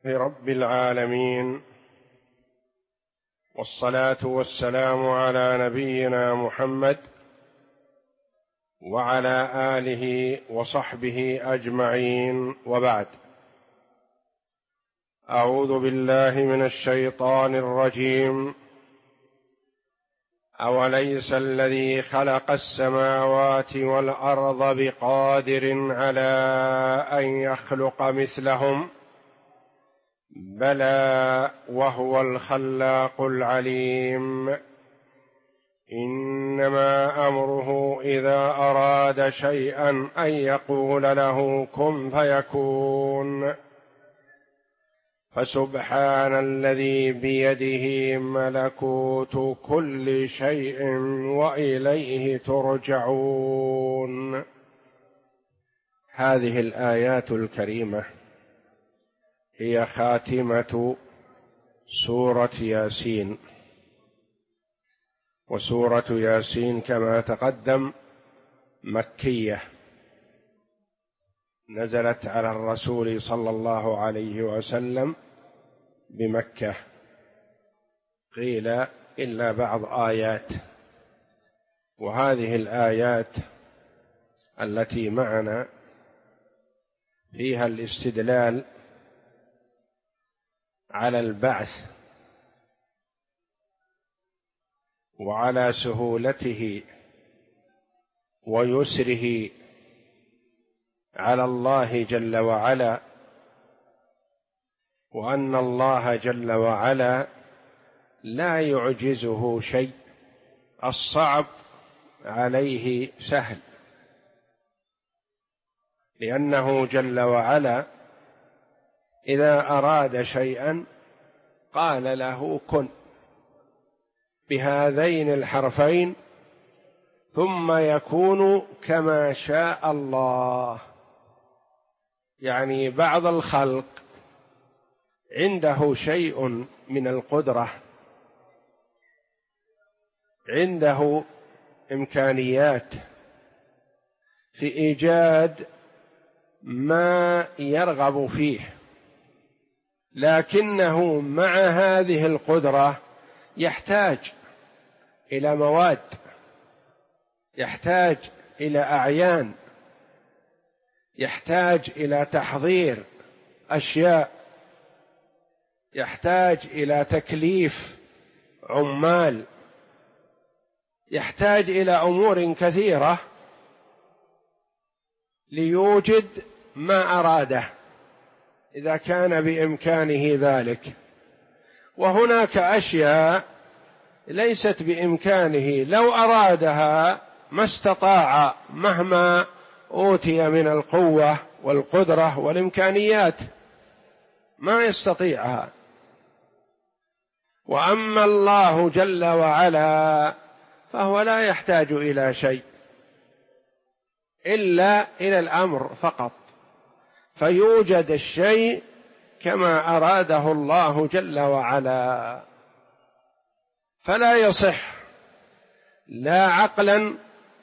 رب العالمين، والصلاة والسلام على نبينا محمد وعلى آله وصحبه أجمعين، وبعد. أعوذ بالله من الشيطان الرجيم. أوليس الذي خلق السماوات والأرض بقادر على أن يخلق مثلهم؟ بلى وهو الخلاق العليم. إنما أمره إذا أراد شيئا أن يقول له كن فيكون. فسبحان الذي بيده ملكوت كل شيء وإليه ترجعون. هذه الآيات الكريمة هي خاتمة سورة ياسين، وسورة ياسين كما تقدم مكية، نزلت على الرسول صلى الله عليه وسلم بمكة، قيل إلا بعض آيات. وهذه الآيات التي معنا فيها الاستدلال على البعث وعلى سهولته ويسره على الله جل وعلا، وأن الله جل وعلا لا يعجزه شيء، الصعب عليه سهل، لأنه جل وعلا إذا أراد شيئا قال له كن بهذين الحرفين ثم يكون كما شاء الله. يعني بعض الخلق عنده شيء من القدرة، عنده إمكانيات في إيجاد ما يرغب فيه، لكنه مع هذه القدرة يحتاج إلى مواد، يحتاج إلى أعيان، يحتاج إلى تحضير أشياء، يحتاج إلى تكليف عمال، يحتاج إلى أمور كثيرة ليوجد ما أراده إذا كان بإمكانه ذلك. وهناك أشياء ليست بإمكانه، لو أرادها ما استطاع مهما أوتي من القوة والقدرة والإمكانيات، ما يستطيعها. وأما الله جل وعلا فهو لا يحتاج إلى شيء إلا إلى الأمر فقط، فيوجد الشيء كما أراده الله جل وعلا. فلا يصح لا عقلا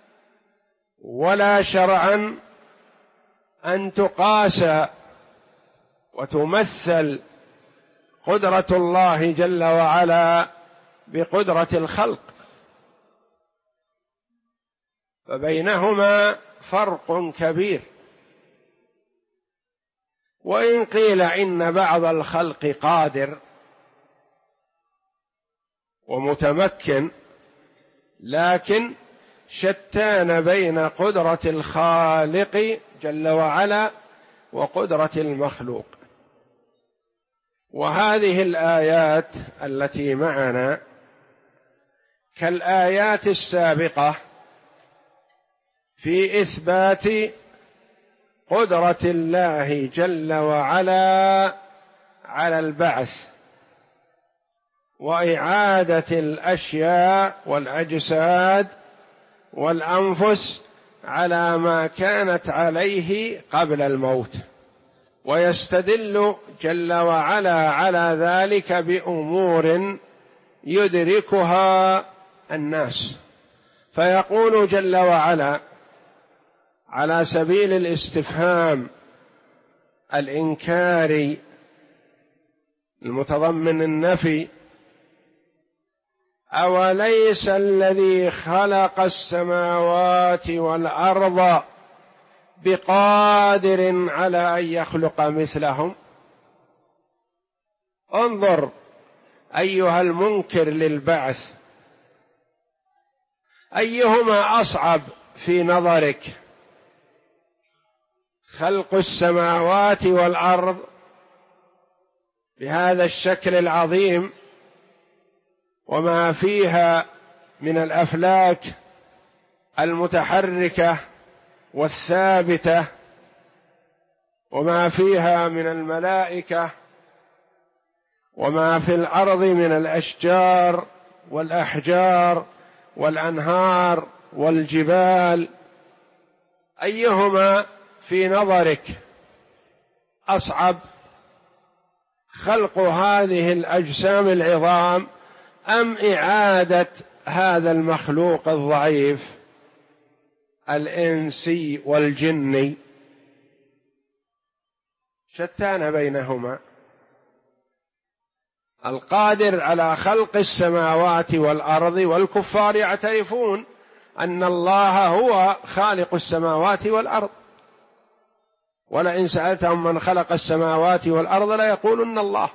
ولا شرعا أن تقاس وتمثل قدرة الله جل وعلا بقدرة الخلق، فبينهما فرق كبير. وإن قيل إن بعض الخلق قادر ومتمكن، لكن شتان بين قدرة الخالق جل وعلا وقدرة المخلوق. وهذه الآيات التي معنا كالآيات السابقة في إثبات قدرة الله جل وعلا على البعث وإعادة الأشياء والأجساد والأنفس على ما كانت عليه قبل الموت، ويستدل جل وعلا على ذلك بأمور يدركها الناس. فيقول جل وعلا على سبيل الاستفهام الإنكاري المتضمن النفي: أوليس الذي خلق السماوات والأرض بقادر على أن يخلق مثلهم؟ انظر أيها المنكر للبعث، أيهما أصعب في نظرك، خلق السماوات والأرض بهذا الشكل العظيم وما فيها من الأفلاك المتحركة والثابتة وما فيها من الملائكة وما في الأرض من الأشجار والأحجار والأنهار والجبال، أيهما في نظرك أصعب، خلق هذه الأجسام العظام أم إعادة هذا المخلوق الضعيف الإنسي والجني؟ شتان بينهما. القادر على خلق السماوات والأرض، والكفار يعترفون أن الله هو خالق السماوات والأرض، ولئن سألتهم من خلق السماوات والأرض ليقولن الله.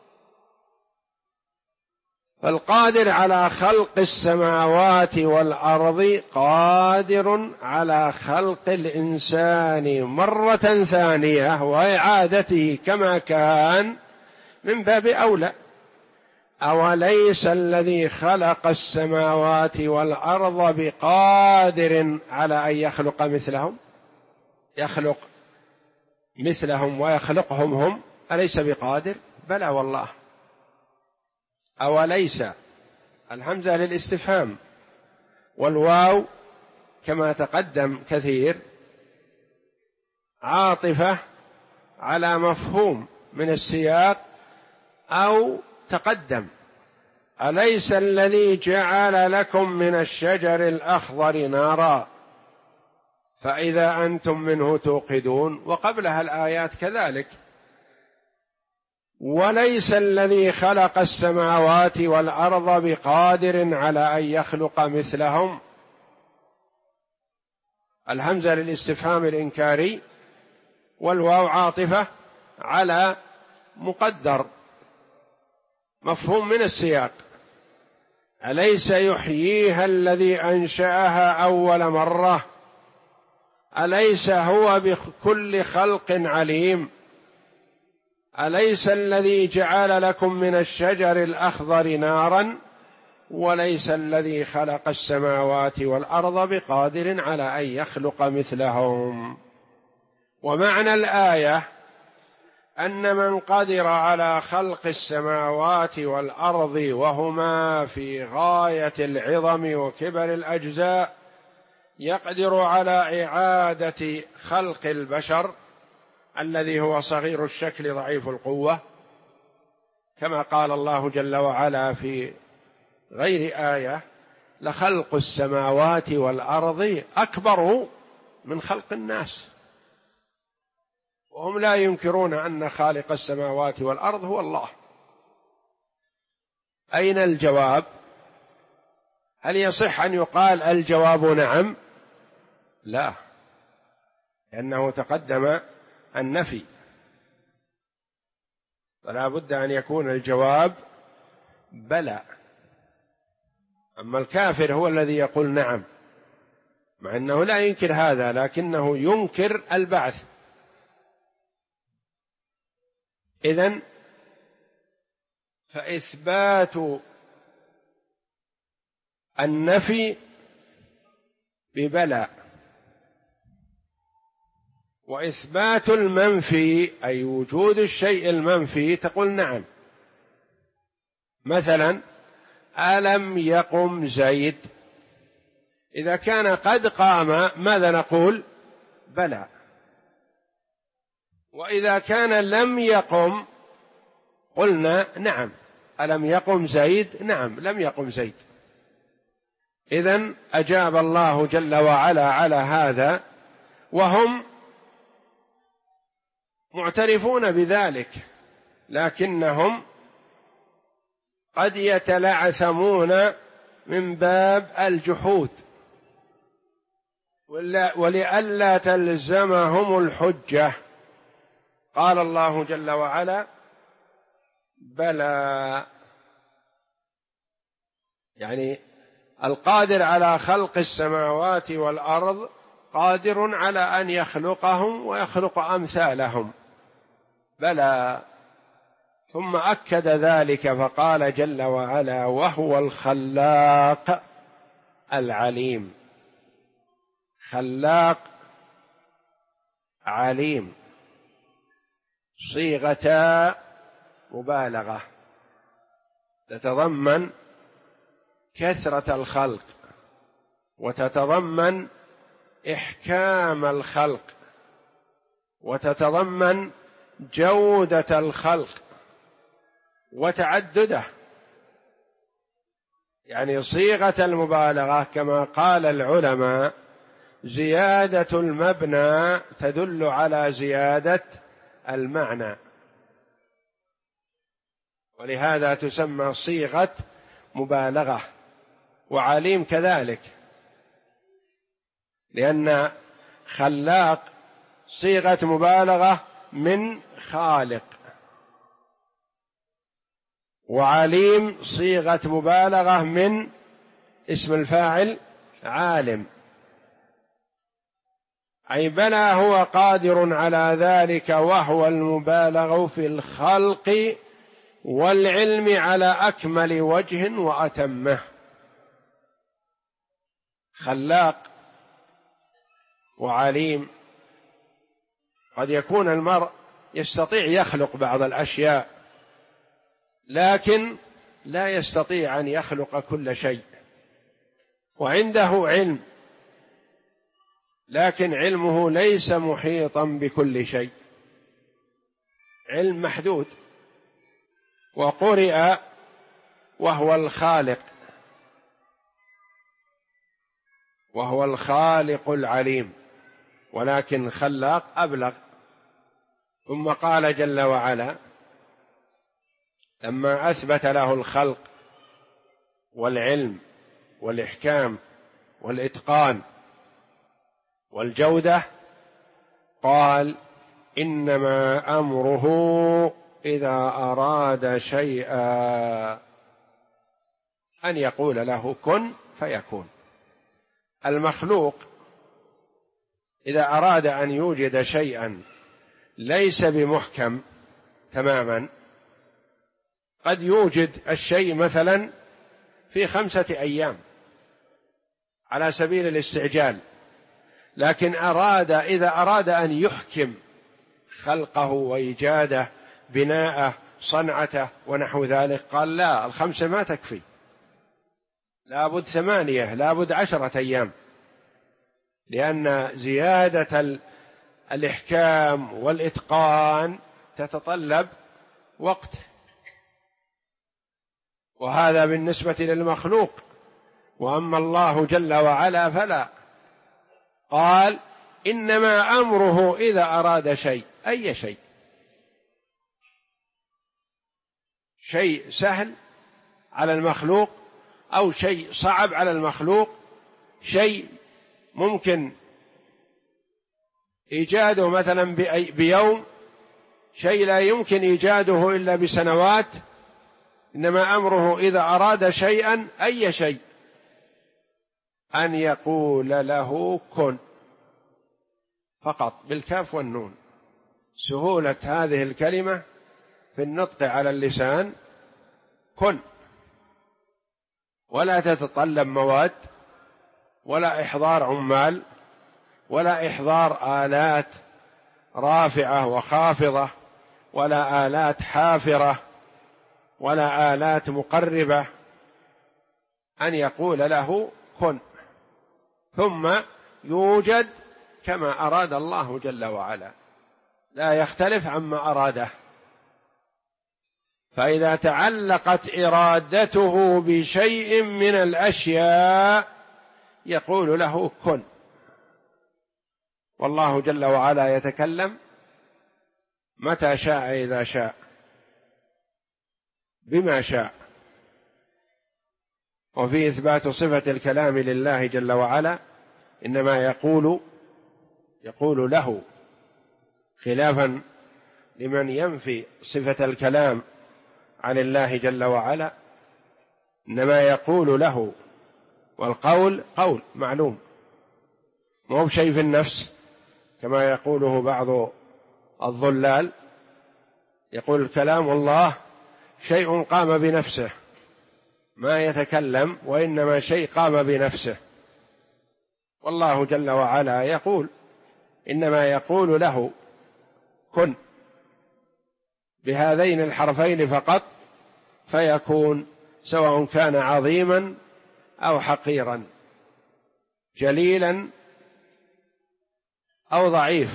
فالقادر على خلق السماوات والأرض قادر على خلق الإنسان مرة ثانية وإعادته كما كان من باب أولى. أوليس الذي خلق السماوات والأرض بقادر على أن يخلق مثلهم، يخلق مثلهم ويخلقهم هم، أليس بقادر؟ بلى والله. أوليس، الهمزة للاستفهام، والواو كما تقدم كثير عاطفة على مفهوم من السياق أو تقدم. أليس الذي جعل لكم من الشجر الأخضر نارا فإذا أنتم منه توقدون، وقبلها الآيات كذلك. وليس الذي خلق السماوات والأرض بقادر على أن يخلق مثلهم، الهمزة للاستفهام الإنكاري، والواو عاطفة على مقدر مفهوم من السياق. أليس يحييها الذي أنشأها أول مرة، أليس هو بكل خلق عليم، أليس الذي جعل لكم من الشجر الأخضر نارا، وليس الذي خلق السماوات والأرض بقادر على أن يخلق مثلهم. ومعنى الآية أن من قدر على خلق السماوات والأرض وهما في غاية العظم وكبر الأجزاء يقدر على إعادة خلق البشر الذي هو صغير الشكل ضعيف القوة، كما قال الله جل وعلا في غير آية: لخلق السماوات والأرض أكبر من خلق الناس. وهم لا ينكرون أن خالق السماوات والأرض هو الله. أين الجواب؟ هل يصح أن يقال الجواب نعم؟ لا، لأنه تقدم النفي، فلا بد أن يكون الجواب بلى. أما الكافر هو الذي يقول نعم، مع أنه لا ينكر هذا، لكنه ينكر البعث. إذن فإثبات النفي ببلى، وإثبات المنفي أي وجود الشيء المنفي تقول نعم. مثلا: ألم يقم زيد، إذا كان قد قام ماذا نقول؟ بلى. وإذا كان لم يقم قلنا نعم. ألم يقم زيد؟ نعم، لم يقم زيد. إذن أجاب الله جل وعلا على هذا، وهم معترفون بذلك، لكنهم قد يتلعثمون من باب الجحود ولئلا تلزمهم الحجة. قال الله جل وعلا: بلى، يعني القادر على خلق السماوات والأرض قادر على أن يخلقهم ويخلق أمثالهم، بلى. ثم أكد ذلك فقال جل وعلا: وهو الخلاق العليم. خلاق عليم صيغتا مبالغة تتضمن كثرة الخلق وتتضمن إحكام الخلق وتتضمن جودة الخلق وتعدده. يعني صيغة المبالغة كما قال العلماء زيادة المبنى تدل على زيادة المعنى، ولهذا تسمى صيغة مبالغة. وعليم كذلك، لأن خلاق صيغة مبالغة من خالق، وعليم صيغة مبالغة من اسم الفاعل عالم. أي بلى هو قادر على ذلك، وهو المبالغ في الخلق والعلم على أكمل وجه وأتمه. خلاق وعليم. قد يكون المرء يستطيع يخلق بعض الأشياء لكن لا يستطيع أن يخلق كل شيء، وعنده علم لكن علمه ليس محيطا بكل شيء، علم محدود. وقرئ وهو الخالق، وهو الخالق العليم، ولكن خلاق أبلغ. ثم قال جل وعلا لما أثبت له الخلق والعلم والإحكام والإتقان والجودة قال: إنما أمره إذا أراد شيئا أن يقول له كن فيكون. المخلوق إذا أراد أن يوجد شيئا ليس بمحكم تماما، قد يوجد الشيء مثلا في 5 أيام على سبيل الاستعجال، لكن إذا أراد أن يحكم خلقه وإيجاده بناءه صنعته ونحو ذلك قال لا، 5 ما تكفي، لابد 8، لابد 10 أيام، لأن زيادة الإحكام والإتقان تتطلب وقت. وهذا بالنسبة للمخلوق. وأما الله جل وعلا فلا، قال: إنما أمره إذا أراد شيء، أي شيء، شيء سهل على المخلوق أو شيء صعب على المخلوق، شيء ممكن إيجاده مثلا بيوم، شيء لا يمكن إيجاده إلا بسنوات. إنما أمره إذا أراد شيئا، أي شيء، أن يقول له كن، فقط بالكاف والنون. سهولة هذه الكلمة في النطق على اللسان، كن، ولا تتطلب مواد ولا إحضار عمال ولا إحضار آلات رافعة وخافضة ولا آلات حافرة ولا آلات مقربة، أن يقول له كن ثم يوجد كما أراد الله جل وعلا، لا يختلف عما أراده. فإذا تعلقت إرادته بشيء من الأشياء يقول له كن. والله جل وعلا يتكلم متى شاء إذا شاء بما شاء، وفي إثبات صفة الكلام لله جل وعلا إنما يقول له، خلافا لمن ينفي صفة الكلام عن الله جل وعلا، إنما يقول له. والقول قول معلوم، مو بشيء في النفس كما يقوله بعض الضلال، يقول الكلام الله شيء قام بنفسه ما يتكلم، وإنما شيء قام بنفسه. والله جل وعلا يقول، إنما يقول له كن بهذين الحرفين فقط فيكون، سواء كان عظيما أو حقيرا، جليلا أو ضعيف،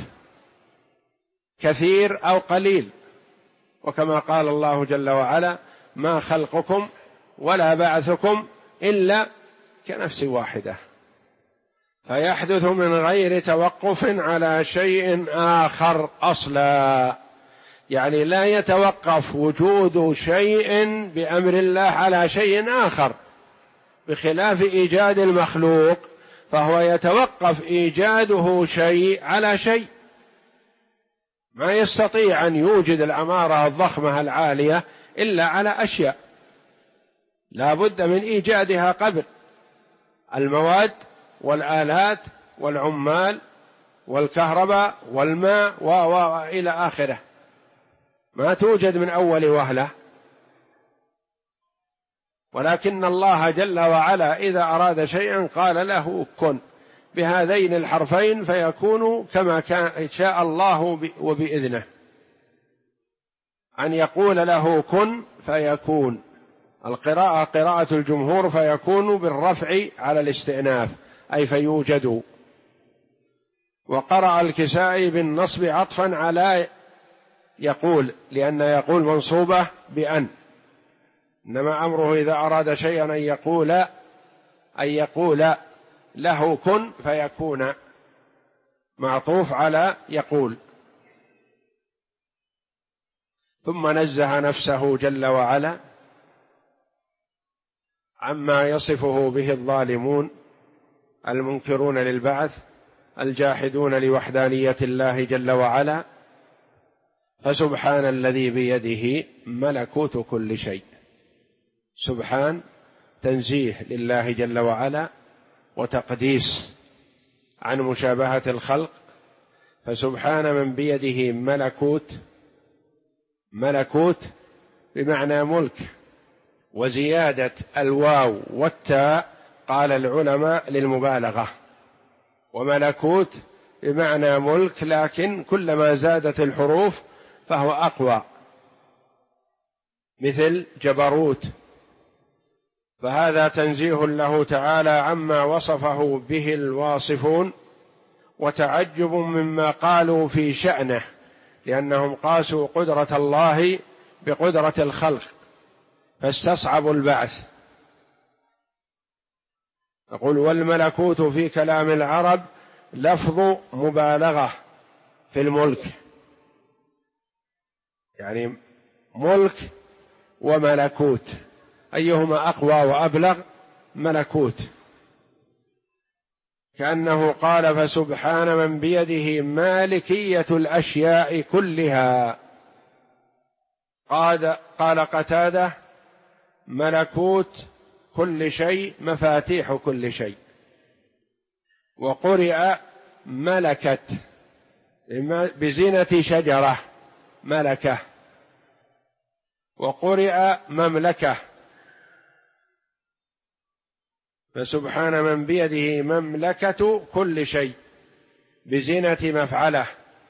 كثير أو قليل. وكما قال الله جل وعلا: ما خلقكم ولا بعثكم إلا كنفس واحدة. فيحدث من غير توقف على شيء آخر أصلا، يعني لا يتوقف وجود شيء بأمر الله على شيء آخر، بخلاف إيجاد المخلوق فهو يتوقف إيجاده شيء على شيء. ما يستطيع أن يوجد العمارة الضخمة العالية إلا على أشياء لا بد من إيجادها قبل: المواد والآلات والعمال والكهرباء والماء وإلى آخره، ما توجد من أول وهلة. ولكن الله جل وعلا إذا أراد شيئا قال له كن بهذين الحرفين فيكون كما كان شاء الله وبإذنه، أن يقول له كن فيكون. القراءة قراءة الجمهور فيكون بالرفع على الاستئناف، أي فيوجد. وقرأ الكسائي بالنصب عطفا على يقول، لأن يقول منصوبة بأن، إنما أمره إذا أراد شيئا أن يقول له كن فيكون، معطوف على يقول. ثم نزه نفسه جل وعلا عما يصفه به الظالمون المنكرون للبعث الجاحدون لوحدانية الله جل وعلا، فسبحان الذي بيده ملكوت كل شيء. سبحان تنزيه لله جل وعلا وتقديس عن مشابهة الخلق، فسبحان من بيده ملكوت بمعنى ملك، وزيادة الواو والتاء قال العلماء للمبالغة، وملكوت بمعنى ملك، لكن كلما زادت الحروف فهو أقوى، مثل جبروت. فهذا تنزيه له تعالى عما وصفه به الواصفون، وتعجب مما قالوا في شأنه، لأنهم قاسوا قدرة الله بقدرة الخلق فاستصعبوا البعث. يقول: والملكوت في كلام العرب لفظ مبالغة في الملك، يعني ملك وملكوت أيهما أقوى وأبلغ؟ ملكوت. كأنه قال: فسبحان من بيده مالكية الأشياء كلها. قال قتادة: ملكوت كل شيء مفاتيح كل شيء. وقرئ ملكت بزينة شجرة ملكة، وقرئ مملكة. فسبحان من بيده مملكة كل شيء بزينة مفعله.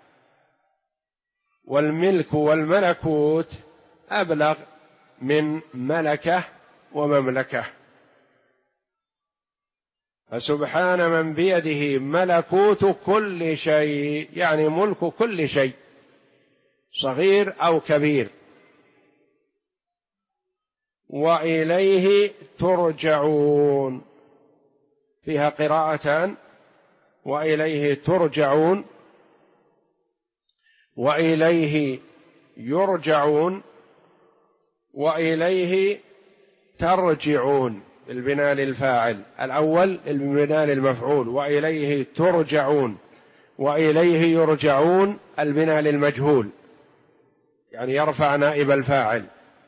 والملك والملكوت أبلغ من ملكة ومملكة. فسبحان من بيده ملكوت كل شيء، يعني ملك كل شيء صغير أو كبير. وإليه ترجعون، فيها قراءتان: وإليه ترجعون، وإليه يرجعون، وإليه ترجعون. البناء للفاعل، الأول البناء للمفعول، وإليه ترجعون، وإليه يرجعون البناء للمجهول، يعني يرفع نائب الفاعل،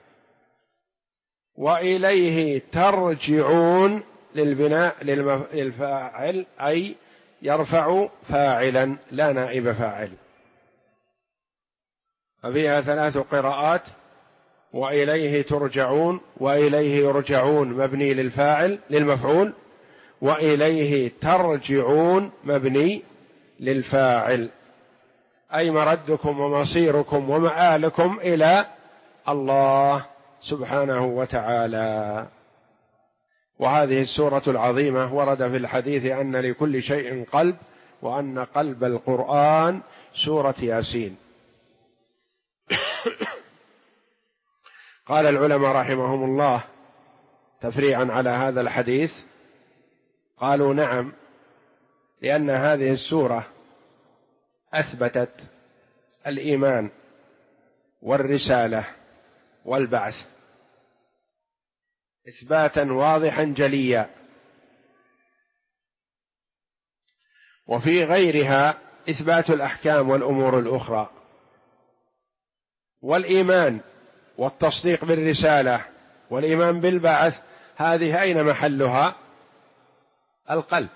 وإليه ترجعون للبناء للفاعل، أي يرفع فاعلا لا نائب فاعل. ففيها 3 قراءات: وإليه ترجعون، وإليه يرجعون مبني للفاعل للمفعول، وإليه ترجعون مبني للفاعل، أي مردكم ومصيركم ومآلكم إلى الله سبحانه وتعالى. وهذه السورة العظيمة ورد في الحديث أن لكل شيء قلب، وأن قلب القرآن سورة ياسين. قال العلماء رحمهم الله تفريعا على هذا الحديث، قالوا نعم، لأن هذه السورة أثبتت الإيمان والرسالة والبعث إثباتا واضحا جليا، وفي غيرها إثبات الأحكام والأمور الأخرى. والإيمان والتصديق بالرسالة والإيمان بالبعث هذه أين محلها؟ القلب.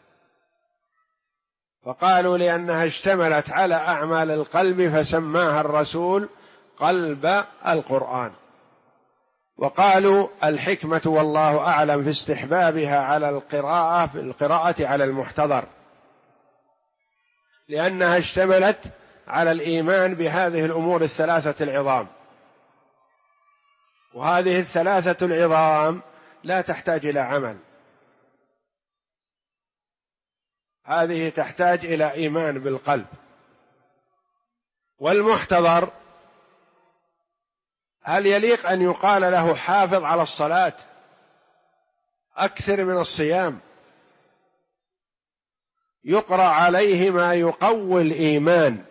فقالوا لأنها اشتملت على أعمال القلب فسماها الرسول قلب القرآن. وقالوا الحكمة والله أعلم في استحبابها على القراءة، في القراءة على المحتضر، لأنها اشتملت على الإيمان بهذه الأمور الثلاثة العظام، وهذه الثلاثة العظام لا تحتاج إلى عمل، هذه تحتاج إلى إيمان بالقلب. والمحتضر هل يليق أن يقال له حافظ على الصلاة، أكثر من الصيام، يقرأ عليه ما يقوي الإيمان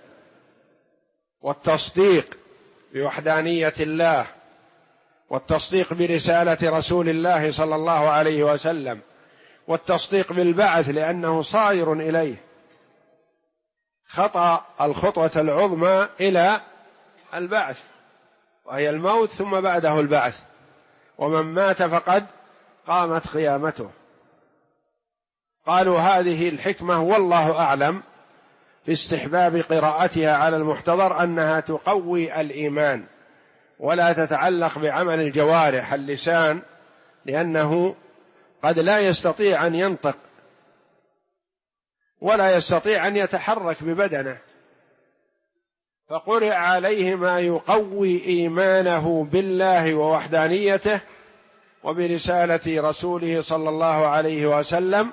والتصديق بوحدانية الله، والتصديق برسالة رسول الله صلى الله عليه وسلم، والتصديق بالبعث لأنه صائر إليه، خطأ الخطوة العظمى إلى البعث، وهي الموت ثم بعده البعث، ومن مات فقد قامت قيامته. قالوا هذه الحكمة والله أعلم في استحباب قراءتها على المحتضر أنها تقوي الإيمان ولا تتعلق بعمل الجوارح اللسان، لأنه قد لا يستطيع أن ينطق ولا يستطيع أن يتحرك ببدنه، فقرئ عليه ما يقوي إيمانه بالله ووحدانيته وبرسالة رسوله صلى الله عليه وسلم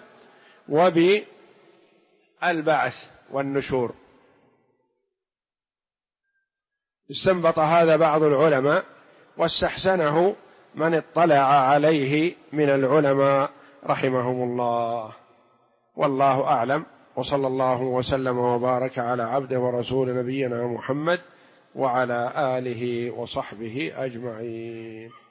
وبالبعث والنشور. استنبط هذا بعض العلماء، واستحسنه من اطلع عليه من العلماء رحمهم الله، والله أعلم. وصلى الله وسلم وبارك على عبده ورسول نبينا محمد وعلى آله وصحبه أجمعين.